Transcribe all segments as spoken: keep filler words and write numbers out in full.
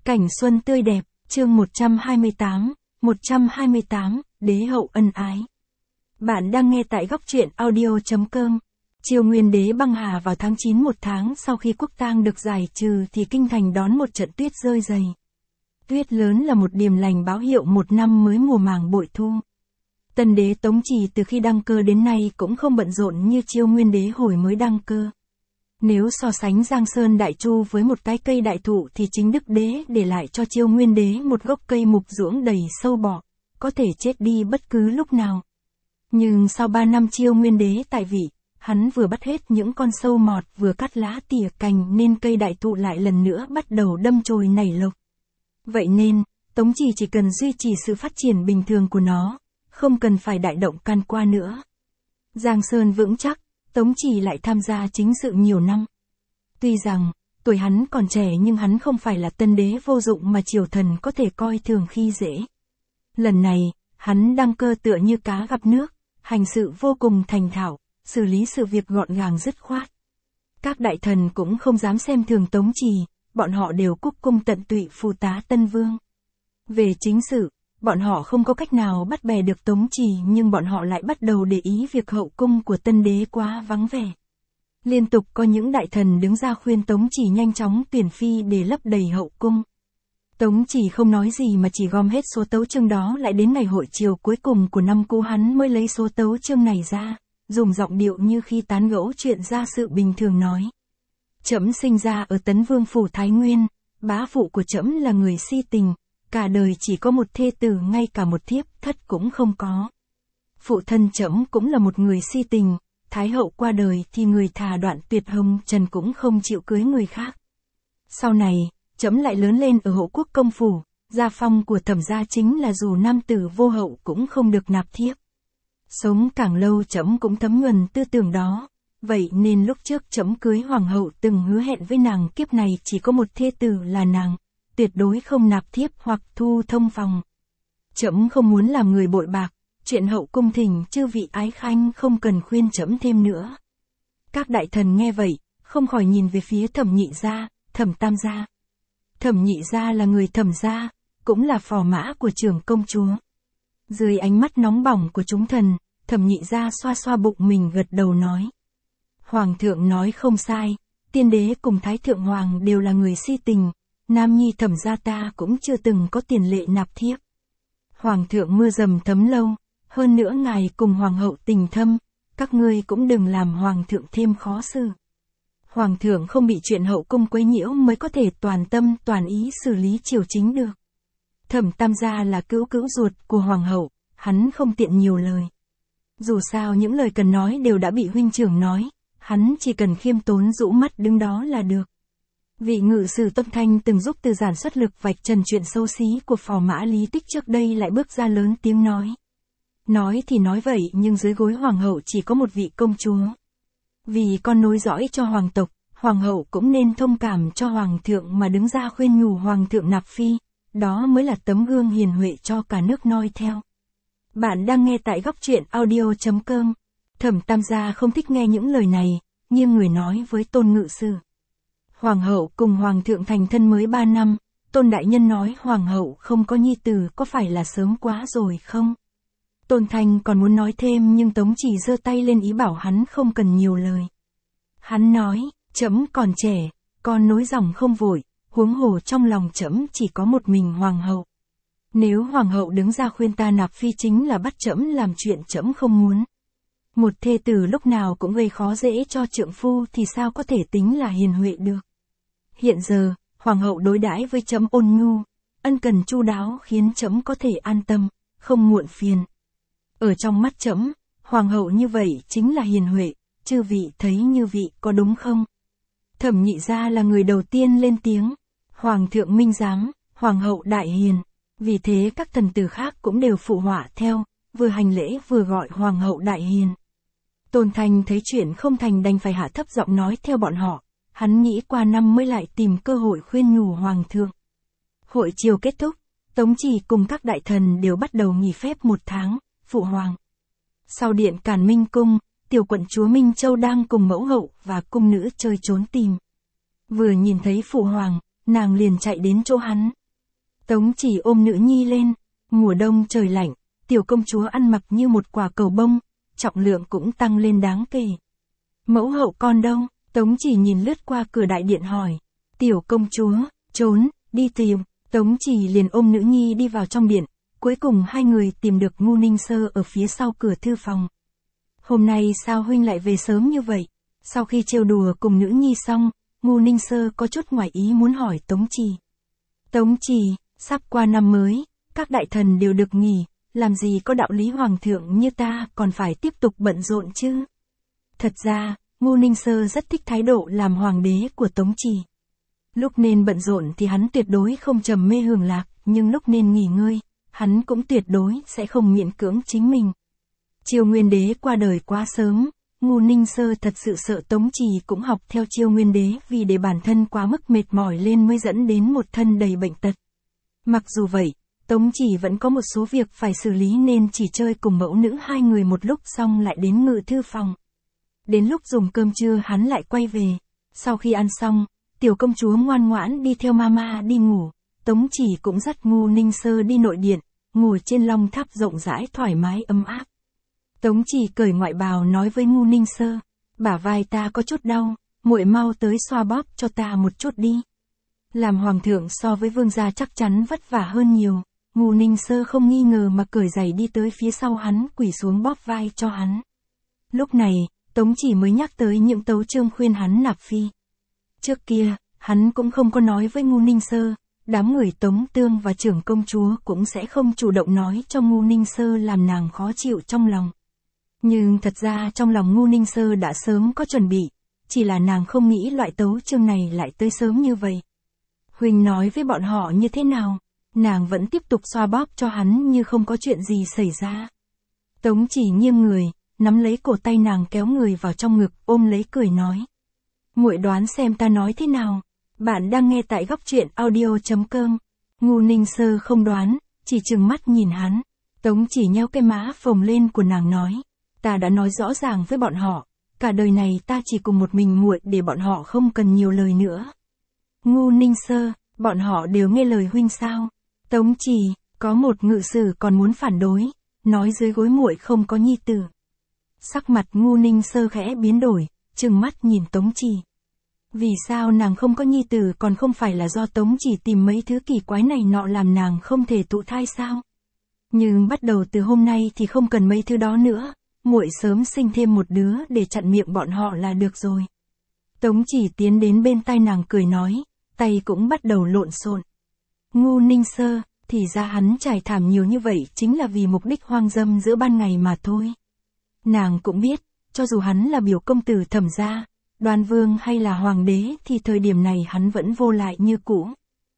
Cảnh xuân tươi đẹp, chương một trăm hai mươi tám, một trăm hai mươi tám, đế hậu ân ái. Bạn đang nghe tại góc truyện audio.com. Triều Nguyên đế băng hà vào tháng chín, một tháng sau khi quốc tang được giải trừ thì kinh thành đón một trận tuyết rơi dày. Tuyết lớn là một điềm lành báo hiệu một năm mới mùa màng bội thu. Tân đế Tống Trì từ khi đăng cơ đến nay cũng không bận rộn như Triều Nguyên đế hồi mới đăng cơ. Nếu so sánh Giang Sơn Đại Chu với một cái cây đại thụ thì chính Đức Đế để lại cho Triều Nguyên đế một gốc cây mục ruỗng đầy sâu bọ, có thể chết đi bất cứ lúc nào. Nhưng sau ba năm Triều Nguyên đế tại vị, hắn vừa bắt hết những con sâu mọt vừa cắt lá tỉa cành nên cây đại thụ lại lần nữa bắt đầu đâm chồi nảy lộc. Vậy nên, Tống Trì chỉ cần duy trì sự phát triển bình thường của nó, không cần phải đại động can qua nữa. Giang Sơn vững chắc, Tống Trì lại tham gia chính sự nhiều năm. Tuy rằng, tuổi hắn còn trẻ nhưng hắn không phải là tân đế vô dụng mà triều thần có thể coi thường khi dễ. Lần này, hắn đăng cơ tựa như cá gặp nước, hành sự vô cùng thành thạo, xử lý sự việc gọn gàng dứt khoát. Các đại thần cũng không dám xem thường Tống Trì, bọn họ đều cúc cung tận tụy phụ tá Tân Vương. Về chính sự, bọn họ không có cách nào bắt bè được Tống Trì nhưng bọn họ lại bắt đầu để ý việc hậu cung của tân đế quá vắng vẻ. Liên tục có những đại thần đứng ra khuyên Tống Trì nhanh chóng tuyển phi để lấp đầy hậu cung. Tống Trì không nói gì mà chỉ gom hết số tấu chương đó lại đến ngày hội triều cuối cùng của năm cũ hắn mới lấy số tấu chương này ra, dùng giọng điệu như khi tán gẫu chuyện gia sự bình thường nói. Trẫm sinh ra ở Tấn Vương phủ Thái Nguyên, bá phụ của trẫm là người si tình. Cả đời chỉ có một thê tử, ngay cả một thiếp thất cũng không có. Phụ thân trẫm cũng là một người si tình, thái hậu qua đời thì người thà đoạn tuyệt hồng trần cũng không chịu cưới người khác. Sau này, trẫm lại lớn lên ở Hộ Quốc công phủ, gia phong của Thẩm gia chính là dù nam tử vô hậu cũng không được nạp thiếp. Sống càng lâu trẫm cũng thấm nhuần tư tưởng đó, vậy nên lúc trước trẫm cưới hoàng hậu từng hứa hẹn với nàng kiếp này chỉ có một thê tử là nàng. Tuyệt đối không nạp thiếp hoặc thu thông phòng. Trẫm không muốn làm người bội bạc, chuyện hậu cung thỉnh chư vị ái khanh không cần khuyên trẫm thêm nữa. Các đại thần nghe vậy, không khỏi nhìn về phía Thẩm Nhị gia, Thẩm Tam gia. Thẩm Nhị gia là người Thẩm gia, cũng là phò mã của trưởng công chúa. Dưới ánh mắt nóng bỏng của chúng thần, Thẩm Nhị gia xoa xoa bụng mình gật đầu nói. Hoàng thượng nói không sai, tiên đế cùng thái thượng hoàng đều là người si tình. Nam nhi Thẩm gia ta cũng chưa từng có tiền lệ nạp thiếp. Hoàng thượng mưa dầm thấm lâu, hơn nữa ngài cùng hoàng hậu tình thâm, các ngươi cũng đừng làm hoàng thượng thêm khó xử. Hoàng thượng không bị chuyện hậu cung quấy nhiễu mới có thể toàn tâm toàn ý xử lý triều chính được. Thẩm Tam gia là cữu cữu ruột của hoàng hậu, hắn không tiện nhiều lời. Dù sao những lời cần nói đều đã bị huynh trưởng nói, hắn chỉ cần khiêm tốn rũ mắt đứng đó là được. Vị ngự sử Tâm Thanh từng giúp Từ Giản xuất lực vạch trần chuyện xấu xí của phò mã Lý Tích trước đây lại bước ra lớn tiếng nói. Nói thì nói vậy nhưng dưới gối hoàng hậu chỉ có một vị công chúa. Vì con nối dõi cho hoàng tộc, hoàng hậu cũng nên thông cảm cho hoàng thượng mà đứng ra khuyên nhủ hoàng thượng nạp phi, đó mới là tấm gương hiền huệ cho cả nước noi theo. Bạn đang nghe tại góc truyện audio.com. Thẩm Tam gia không thích nghe những lời này, nhưng người nói với Tôn ngự sử. Hoàng hậu cùng hoàng thượng thành thân mới ba năm, Tôn đại nhân nói hoàng hậu không có nhi tử có phải là sớm quá rồi không? Tôn Thanh còn muốn nói thêm nhưng Tống Trì giơ tay lên ý bảo hắn không cần nhiều lời. Hắn nói, trẫm còn trẻ, con nối dòng không vội, huống hồ trong lòng trẫm chỉ có một mình hoàng hậu. Nếu hoàng hậu đứng ra khuyên ta nạp phi chính là bắt trẫm làm chuyện trẫm không muốn. Một thê tử lúc nào cũng gây khó dễ cho trượng phu thì sao có thể tính là hiền huệ được. Hiện giờ, hoàng hậu đối đãi với trẫm ôn nhu, ân cần chu đáo khiến trẫm có thể an tâm, không muộn phiền. Ở trong mắt trẫm, hoàng hậu như vậy chính là hiền huệ, chư vị thấy như vị có đúng không? Thẩm Nhị gia là người đầu tiên lên tiếng, hoàng thượng minh giám, hoàng hậu đại hiền, vì thế các thần tử khác cũng đều phụ họa theo, vừa hành lễ vừa gọi hoàng hậu đại hiền. Tôn Thanh thấy chuyện không thành đành phải hạ thấp giọng nói theo bọn họ, hắn nghĩ qua năm mới lại tìm cơ hội khuyên nhủ hoàng thượng. Hội triều kết thúc, Tống Trì cùng các đại thần đều bắt đầu nghỉ phép một tháng, phụ hoàng. Sau điện Càn Minh cung, tiểu quận chúa Minh Châu đang cùng mẫu hậu và cung nữ chơi trốn tìm. Vừa nhìn thấy phụ hoàng, nàng liền chạy đến chỗ hắn. Tống Chỉ ôm nữ nhi lên, mùa đông trời lạnh, tiểu công chúa ăn mặc như một quả cầu bông, trọng lượng cũng tăng lên đáng kể. Mẫu hậu con đâu? Tống Chỉ nhìn lướt qua cửa đại điện hỏi. Tiểu công chúa, trốn, đi tìm. Tống Chỉ liền ôm nữ nhi đi vào trong điện, cuối cùng hai người tìm được Ngu Ninh Sơ ở phía sau cửa thư phòng. Hôm nay sao huynh lại về sớm như vậy? Sau khi trêu đùa cùng nữ nhi xong, Ngu Ninh Sơ có chút ngoài ý muốn hỏi Tống Chỉ. Tống Chỉ, sắp qua năm mới, các đại thần đều được nghỉ, làm gì có đạo lý hoàng thượng như ta còn phải tiếp tục bận rộn chứ? Thật ra, Ngu Ninh Sơ rất thích thái độ làm hoàng đế của Tống Chỉ. Lúc nên bận rộn thì hắn tuyệt đối không trầm mê hưởng lạc, nhưng lúc nên nghỉ ngơi, hắn cũng tuyệt đối sẽ không miễn cưỡng chính mình. Chiêu Nguyên Đế qua đời quá sớm, Ngu Ninh Sơ thật sự sợ Tống Chỉ cũng học theo Chiêu Nguyên Đế vì để bản thân quá mức mệt mỏi lên mới dẫn đến một thân đầy bệnh tật. Mặc dù vậy, Tống Chỉ vẫn có một số việc phải xử lý nên chỉ chơi cùng mẫu nữ hai người một lúc xong lại đến ngự thư phòng. Đến lúc dùng cơm trưa hắn lại quay về. Sau khi ăn xong, tiểu công chúa ngoan ngoãn đi theo mama đi ngủ. Tống Chỉ cũng dắt Ngu Ninh Sơ đi nội điện, ngồi trên long tháp rộng rãi thoải mái ấm áp. Tống Chỉ cởi ngoại bào nói với Ngu Ninh Sơ, bả vai ta có chút đau, muội mau tới xoa bóp cho ta một chút đi. Làm hoàng thượng so với vương gia chắc chắn vất vả hơn nhiều. Ngu Ninh Sơ không nghi ngờ mà cởi giày đi tới phía sau hắn, quỳ xuống bóp vai cho hắn. Lúc này, Tống Chỉ mới nhắc tới những tấu chương khuyên hắn nạp phi. Trước kia, hắn cũng không có nói với Ngu Ninh Sơ, đám người Tống Tương và trưởng công chúa cũng sẽ không chủ động nói cho Ngu Ninh Sơ làm nàng khó chịu trong lòng. Nhưng thật ra trong lòng Ngu Ninh Sơ đã sớm có chuẩn bị, chỉ là nàng không nghĩ loại tấu chương này lại tới sớm như vậy. Huynh nói với bọn họ như thế nào? Nàng vẫn tiếp tục xoa bóp cho hắn như không có chuyện gì xảy ra. Tống Chỉ nghiêng người, nắm lấy cổ tay nàng kéo người vào trong ngực, ôm lấy cười nói. Muội đoán xem ta nói thế nào. Bạn đang nghe tại góc truyện audio chấm com. Ngu Ninh Sơ không đoán, chỉ trừng mắt nhìn hắn. Tống Chỉ nheo cái má phồng lên của nàng nói. Ta đã nói rõ ràng với bọn họ, cả đời này ta chỉ cùng một mình muội để bọn họ không cần nhiều lời nữa. Ngu Ninh Sơ, bọn họ đều nghe lời huynh sao? Tống Chỉ, có một ngự sử còn muốn phản đối, nói dưới gối muội không có nhi tử. Sắc mặt Ngu Ninh Sơ khẽ biến đổi, trừng mắt nhìn Tống Chỉ. Vì sao nàng không có nhi tử còn không phải là do Tống Chỉ tìm mấy thứ kỳ quái này nọ làm nàng không thể thụ thai sao? Nhưng bắt đầu từ hôm nay thì không cần mấy thứ đó nữa, muội sớm sinh thêm một đứa để chặn miệng bọn họ là được rồi. Tống Chỉ tiến đến bên tai nàng cười nói, tay cũng bắt đầu lộn xộn. Ngu Ninh Sơ, thì ra hắn trải thảm nhiều như vậy chính là vì mục đích hoang dâm giữa ban ngày mà thôi. Nàng cũng biết, cho dù hắn là biểu công tử Thẩm gia, Đoan Vương hay là hoàng đế thì thời điểm này hắn vẫn vô lại như cũ.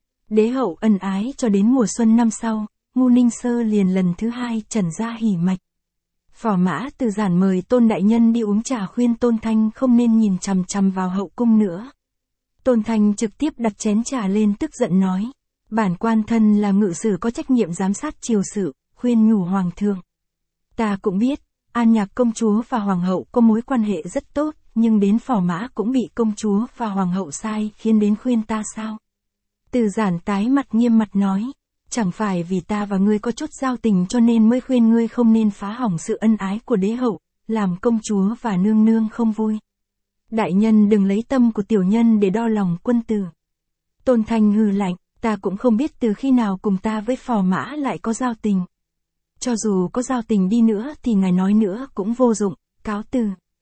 Đế hậu ân ái cho đến mùa xuân năm sau, Ngu Ninh Sơ liền lần thứ hai trần ra hỉ mạch. Phò mã Từ Giản mời Tôn đại nhân đi uống trà khuyên Tôn Thanh không nên nhìn chằm chằm vào hậu cung nữa. Tôn Thanh trực tiếp đặt chén trà lên tức giận nói. Bản quan thân là ngự sử có trách nhiệm giám sát triều sự, khuyên nhủ hoàng thượng. Ta cũng biết, An Nhạc công chúa và hoàng hậu có mối quan hệ rất tốt, nhưng đến phò mã cũng bị công chúa và hoàng hậu sai khiến đến khuyên ta sao? Từ Giản tái mặt nghiêm mặt nói, chẳng phải vì ta và ngươi có chút giao tình cho nên mới khuyên ngươi không nên phá hỏng sự ân ái của đế hậu, làm công chúa và nương nương không vui. Đại nhân đừng lấy tâm của tiểu nhân để đo lòng quân tử. Tôn Thanh hừ lạnh. Ta cũng không biết từ khi nào cùng ta với phò mã lại có giao tình. Cho dù có giao tình đi nữa thì ngài nói nữa cũng vô dụng, cáo từ.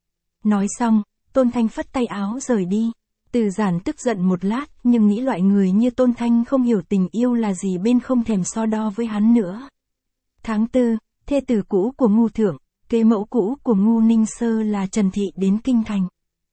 Nói xong, Tôn Thanh phất tay áo rời đi. Từ Giản tức giận một lát nhưng nghĩ loại người như Tôn Thanh không hiểu tình yêu là gì bên không thèm so đo với hắn nữa. Tháng tư, thê tử cũ của Ngu Thượng, kế mẫu cũ của Ngu Ninh Sơ là Trần Thị đến Kinh Thành.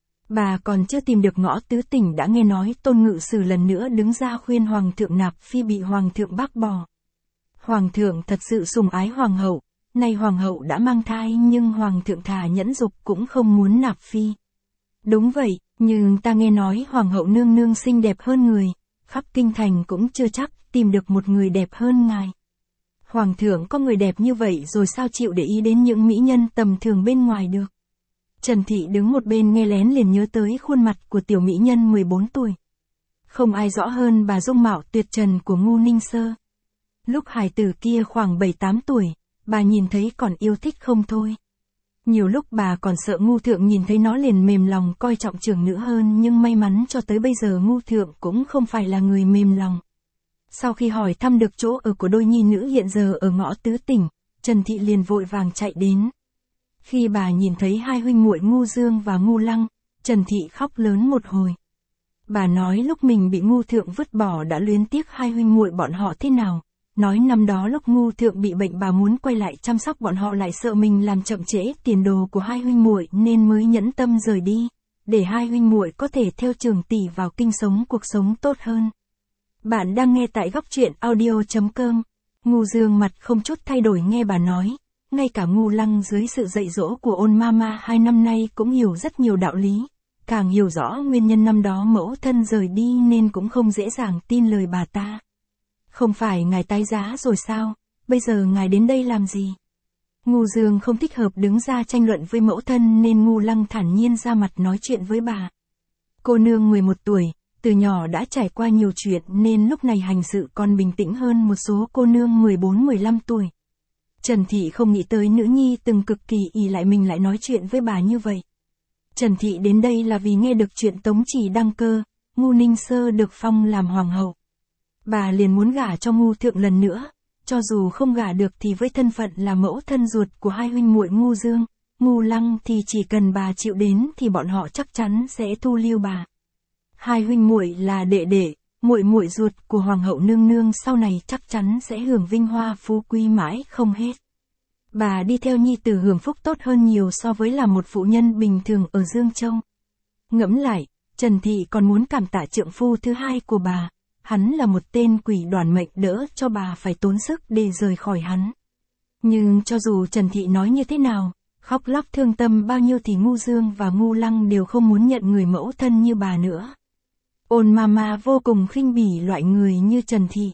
Bà còn chưa tìm được ngõ tứ tỉnh đã nghe nói Tôn ngự sử lần nữa đứng ra khuyên hoàng thượng nạp phi bị hoàng thượng bác bỏ. Hoàng thượng thật sự sủng ái hoàng hậu, nay hoàng hậu đã mang thai nhưng hoàng thượng thà nhẫn dục cũng không muốn nạp phi. Đúng vậy, nhưng ta nghe nói hoàng hậu nương nương xinh đẹp hơn người, khắp kinh thành cũng chưa chắc tìm được một người đẹp hơn ngài. Hoàng thượng có người đẹp như vậy rồi sao chịu để ý đến những mỹ nhân tầm thường bên ngoài được. Trần Thị đứng một bên nghe lén liền nhớ tới khuôn mặt của tiểu mỹ nhân mười bốn tuổi. Không ai rõ hơn bà dung mạo tuyệt trần của Ngu Ninh Sơ. Lúc hài tử kia khoảng bảy tám tuổi, bà nhìn thấy còn yêu thích không thôi. Nhiều lúc bà còn sợ Ngu Thượng nhìn thấy nó liền mềm lòng coi trọng trưởng nữ hơn, nhưng may mắn cho tới bây giờ Ngu Thượng cũng không phải là người mềm lòng. Sau khi hỏi thăm được chỗ ở của đôi nhi nữ hiện giờ ở ngõ Tứ Tỉnh, Trần Thị liền vội vàng chạy đến. Khi bà nhìn thấy hai huynh muội Ngu Dương và Ngu Lăng, Trần Thị khóc lớn một hồi. Bà nói lúc mình bị Ngu Thượng vứt bỏ đã luyến tiếc hai huynh muội bọn họ thế nào. Nói năm đó lúc Ngu Thượng bị bệnh bà muốn quay lại chăm sóc bọn họ lại sợ mình làm chậm trễ tiền đồ của hai huynh muội nên mới nhẫn tâm rời đi, để hai huynh muội có thể theo Trường tỷ vào kinh sống cuộc sống tốt hơn. Bạn đang nghe tại góc truyện audio chấm com. Ngu Dương mặt không chút thay đổi nghe bà nói, ngay cả Ngu Lăng dưới sự dạy dỗ của Ôn Mama hai năm nay cũng hiểu rất nhiều đạo lý, càng hiểu rõ nguyên nhân năm đó mẫu thân rời đi nên cũng không dễ dàng tin lời bà ta. Không phải ngài tái giá rồi sao, bây giờ ngài đến đây làm gì? Ngu Dương không thích hợp đứng ra tranh luận với mẫu thân nên Ngu Lăng thản nhiên ra mặt nói chuyện với bà. Cô nương mười một tuổi, từ nhỏ đã trải qua nhiều chuyện nên lúc này hành sự còn bình tĩnh hơn một số cô nương mười bốn mười lăm tuổi. Trần Thị không nghĩ tới nữ nhi từng cực kỳ ỷ lại mình lại nói chuyện với bà như vậy. Trần Thị đến đây là vì nghe được chuyện Tống Chỉ đăng cơ, Ngu Ninh Sơ được phong làm hoàng hậu. Bà liền muốn gả cho Ngu Thượng lần nữa, cho dù không gả được thì với thân phận là mẫu thân ruột của hai huynh muội Ngu Dương, Ngu Lăng thì chỉ cần bà chịu đến thì bọn họ chắc chắn sẽ thu lưu bà. Hai huynh muội là đệ đệ, muội muội ruột của hoàng hậu nương nương sau này chắc chắn sẽ hưởng vinh hoa phú quý mãi không hết. Bà đi theo nhi tử hưởng phúc tốt hơn nhiều so với là một phụ nhân bình thường ở Dương Châu. Ngẫm lại, Trần Thị còn muốn cảm tạ trượng phu thứ hai của bà. Hắn là một tên quỷ đoàn mệnh đỡ cho bà phải tốn sức để rời khỏi hắn. Nhưng cho dù Trần Thị nói như thế nào, khóc lóc thương tâm bao nhiêu thì Ngu Dương và Ngu Lăng đều không muốn nhận người mẫu thân như bà nữa. Ôn Mama vô cùng khinh bỉ loại người như Trần Thị.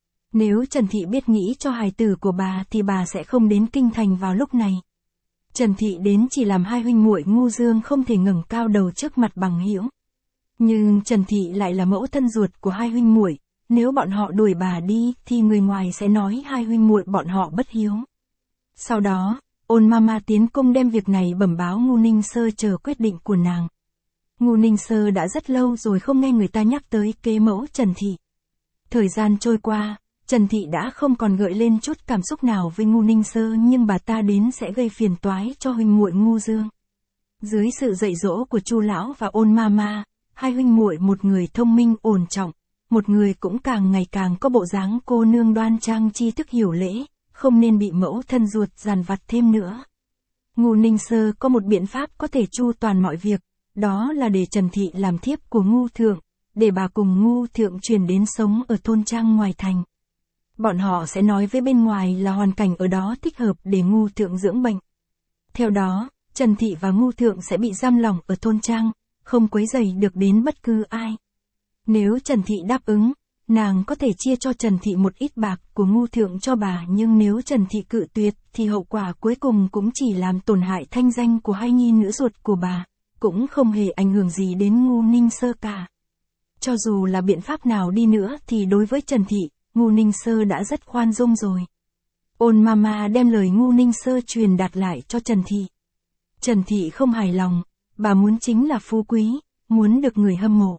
Nếu Trần Thị biết nghĩ cho hài tử của bà thì bà sẽ không đến kinh thành vào lúc này. Trần Thị đến chỉ làm hai huynh muội Ngu Dương không thể ngẩng cao đầu trước mặt bằng hữu. Nhưng Trần Thị lại là mẫu thân ruột của hai huynh muội, nếu bọn họ đuổi bà đi thì người ngoài sẽ nói hai huynh muội bọn họ bất hiếu. Sau đó, Ôn Mama tiến cung đem việc này bẩm báo Ngu Ninh Sơ chờ quyết định của nàng. Ngu Ninh Sơ đã rất lâu rồi không nghe người ta nhắc tới kế mẫu Trần Thị. Thời gian trôi qua, Trần Thị đã không còn gợi lên chút cảm xúc nào với Ngu Ninh Sơ nhưng bà ta đến sẽ gây phiền toái cho huynh muội Ngu Dương. Dưới sự dạy dỗ của Chu lão và Ôn Mama, hai huynh muội một người thông minh ổn trọng, một người cũng càng ngày càng có bộ dáng cô nương đoan trang tri thức hiểu lễ, không nên bị mẫu thân ruột dằn vặt thêm nữa. Ngu Ninh Sơ có một biện pháp có thể chu toàn mọi việc, đó là để Trần Thị làm thiếp của Ngu Thượng, để bà cùng Ngu Thượng chuyển đến sống ở thôn trang ngoài thành. Bọn họ sẽ nói với bên ngoài là hoàn cảnh ở đó thích hợp để Ngu Thượng dưỡng bệnh. Theo đó, Trần Thị và Ngu Thượng sẽ bị giam lỏng ở thôn trang, không quấy rầy được đến bất cứ ai. Nếu Trần Thị đáp ứng, nàng có thể chia cho Trần Thị một ít bạc của Ngu Thượng cho bà, nhưng nếu Trần Thị cự tuyệt thì hậu quả cuối cùng cũng chỉ làm tổn hại thanh danh của hai nhi nữ ruột của bà, cũng không hề ảnh hưởng gì đến Ngu Ninh Sơ cả. Cho dù là biện pháp nào đi nữa thì đối với Trần Thị, Ngu Ninh Sơ đã rất khoan dung rồi. Ôn Mama đem lời Ngu Ninh Sơ truyền đạt lại cho Trần Thị. Trần Thị không hài lòng, bà muốn chính là phú quý, muốn được người hâm mộ.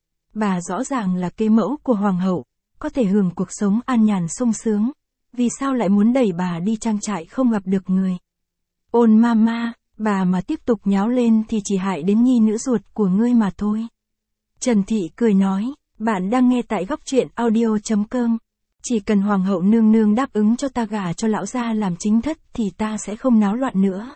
Bà rõ ràng là kế mẫu của hoàng hậu, có thể hưởng cuộc sống an nhàn sung sướng, vì sao lại muốn đẩy bà đi trang trại không gặp được người. Ôn Mama, bà mà tiếp tục nháo lên thì chỉ hại đến nhi nữ ruột của ngươi mà thôi. Trần Thị cười nói, bạn đang nghe tại góc truyện audio chấm com. Chỉ cần hoàng hậu nương nương đáp ứng cho ta gả cho lão gia làm chính thất thì ta sẽ không náo loạn nữa.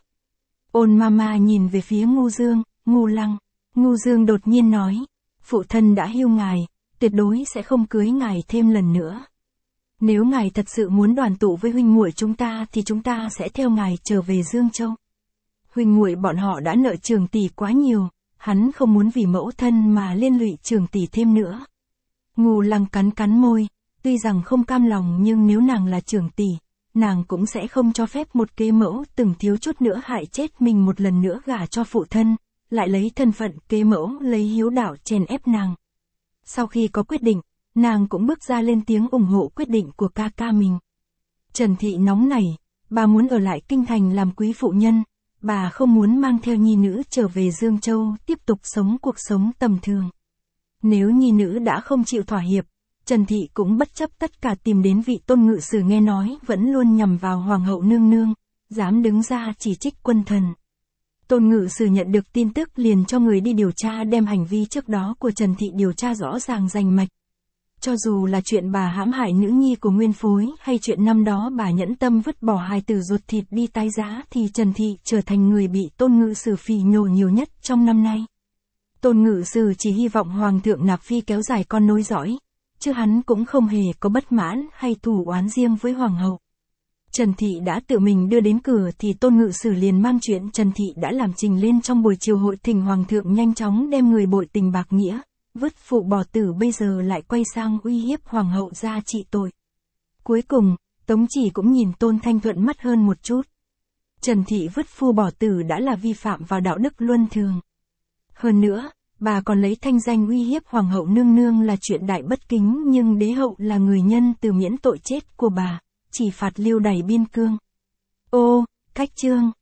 Ôn Mama nhìn về phía Ngu Dương, Ngu Lăng. Ngu Dương đột nhiên nói, phụ thân đã hưu ngài, tuyệt đối sẽ không cưới ngài thêm lần nữa. Nếu ngài thật sự muốn đoàn tụ với huynh muội chúng ta thì chúng ta sẽ theo ngài trở về Dương Châu. Huynh muội bọn họ đã nợ Trường tỷ quá nhiều, hắn không muốn vì mẫu thân mà liên lụy Trường tỷ thêm nữa. Ngu Lăng cắn cắn môi, tuy rằng không cam lòng nhưng nếu nàng là Trường tỷ, nàng cũng sẽ không cho phép một kế mẫu từng thiếu chút nữa hại chết mình một lần nữa gả cho phụ thân, lại lấy thân phận kế mẫu lấy hiếu đạo chèn ép nàng. Sau khi có quyết định, nàng cũng bước ra lên tiếng ủng hộ quyết định của ca ca mình. Trần Thị nóng nảy, bà muốn ở lại kinh thành làm quý phụ nhân, bà không muốn mang theo nhi nữ trở về Dương Châu tiếp tục sống cuộc sống tầm thường. Nếu nhi nữ đã không chịu thỏa hiệp, Trần Thị cũng bất chấp tất cả tìm đến vị Tôn Ngự Sử nghe nói vẫn luôn nhằm vào Hoàng hậu nương nương, dám đứng ra chỉ trích quân thần. Tôn Ngự Sử nhận được tin tức liền cho người đi điều tra đem hành vi trước đó của Trần Thị điều tra rõ ràng rành mạch. Cho dù là chuyện bà hãm hại nữ nhi của Nguyên Phối hay chuyện năm đó bà nhẫn tâm vứt bỏ hài tử ruột thịt đi tái giá thì Trần Thị trở thành người bị Tôn Ngự Sử phỉ nhổ nhiều nhất trong năm nay. Tôn Ngự Sử chỉ hy vọng Hoàng thượng nạp phi kéo dài con nối dõi, chứ hắn cũng không hề có bất mãn hay thù oán riêng với Hoàng hậu. Trần Thị đã tự mình đưa đến cửa thì Tôn Ngự Sử liền mang chuyện Trần Thị đã làm trình lên trong buổi chiều hội thỉnh Hoàng thượng nhanh chóng đem người bội tình bạc nghĩa, vứt phụ bỏ tử bây giờ lại quay sang uy hiếp Hoàng hậu ra trị tội. Cuối cùng, Tống Chỉ cũng nhìn Tôn Thanh thuận mắt hơn một chút. Trần Thị vứt phu bỏ tử đã là vi phạm vào đạo đức luân thường. Hơn nữa, bà còn lấy thanh danh uy hiếp Hoàng hậu nương nương là chuyện đại bất kính, nhưng đế hậu là người nhân từ miễn tội chết của bà, chỉ phạt lưu đày biên cương. Ô, cách chương.